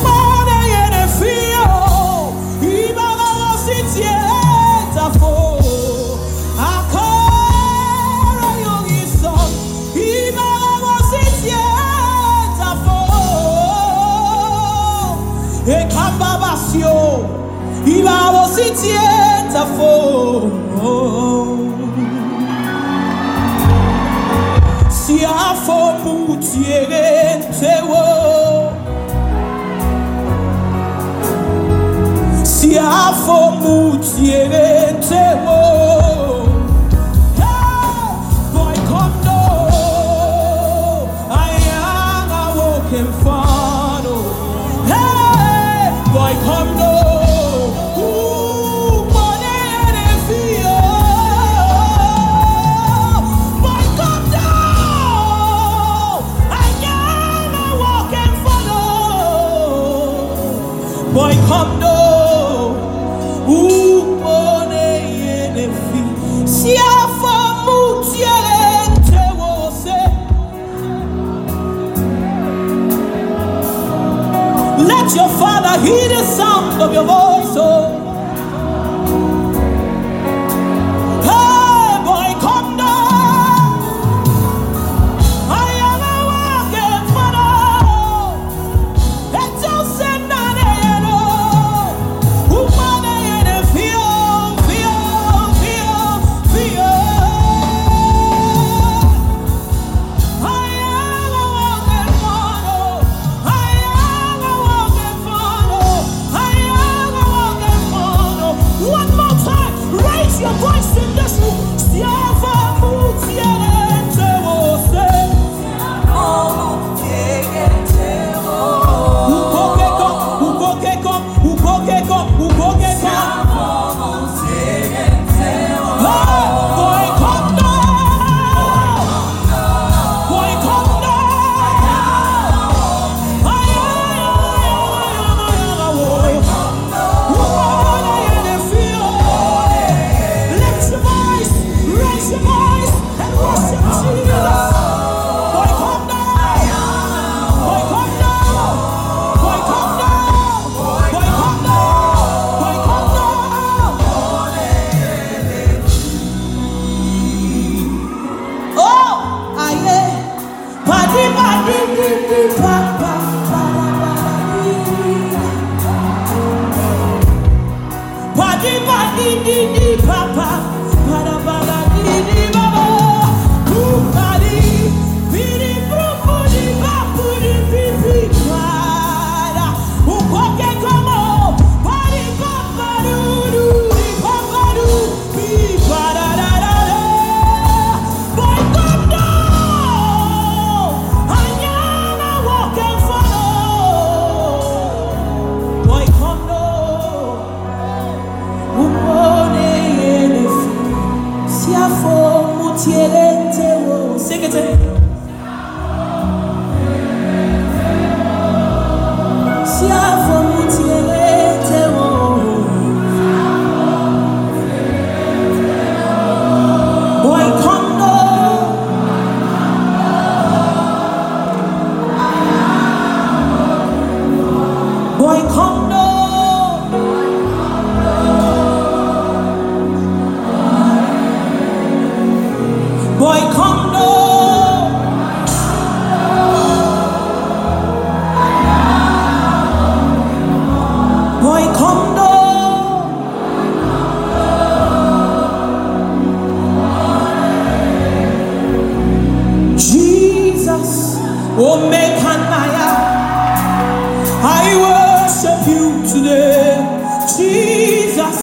Let your Father hear the sound of your voice, oh. Hey, boy, come down. I am a walking father. Let your sin not end, oh. Woman, I am fear. I am a walking father. I am a walking father. I am a walking father. One more time, raise your voice in this room. Siava mutiente você. Sing it to me. Oh, Mekanaya, I worship you today, Jesus.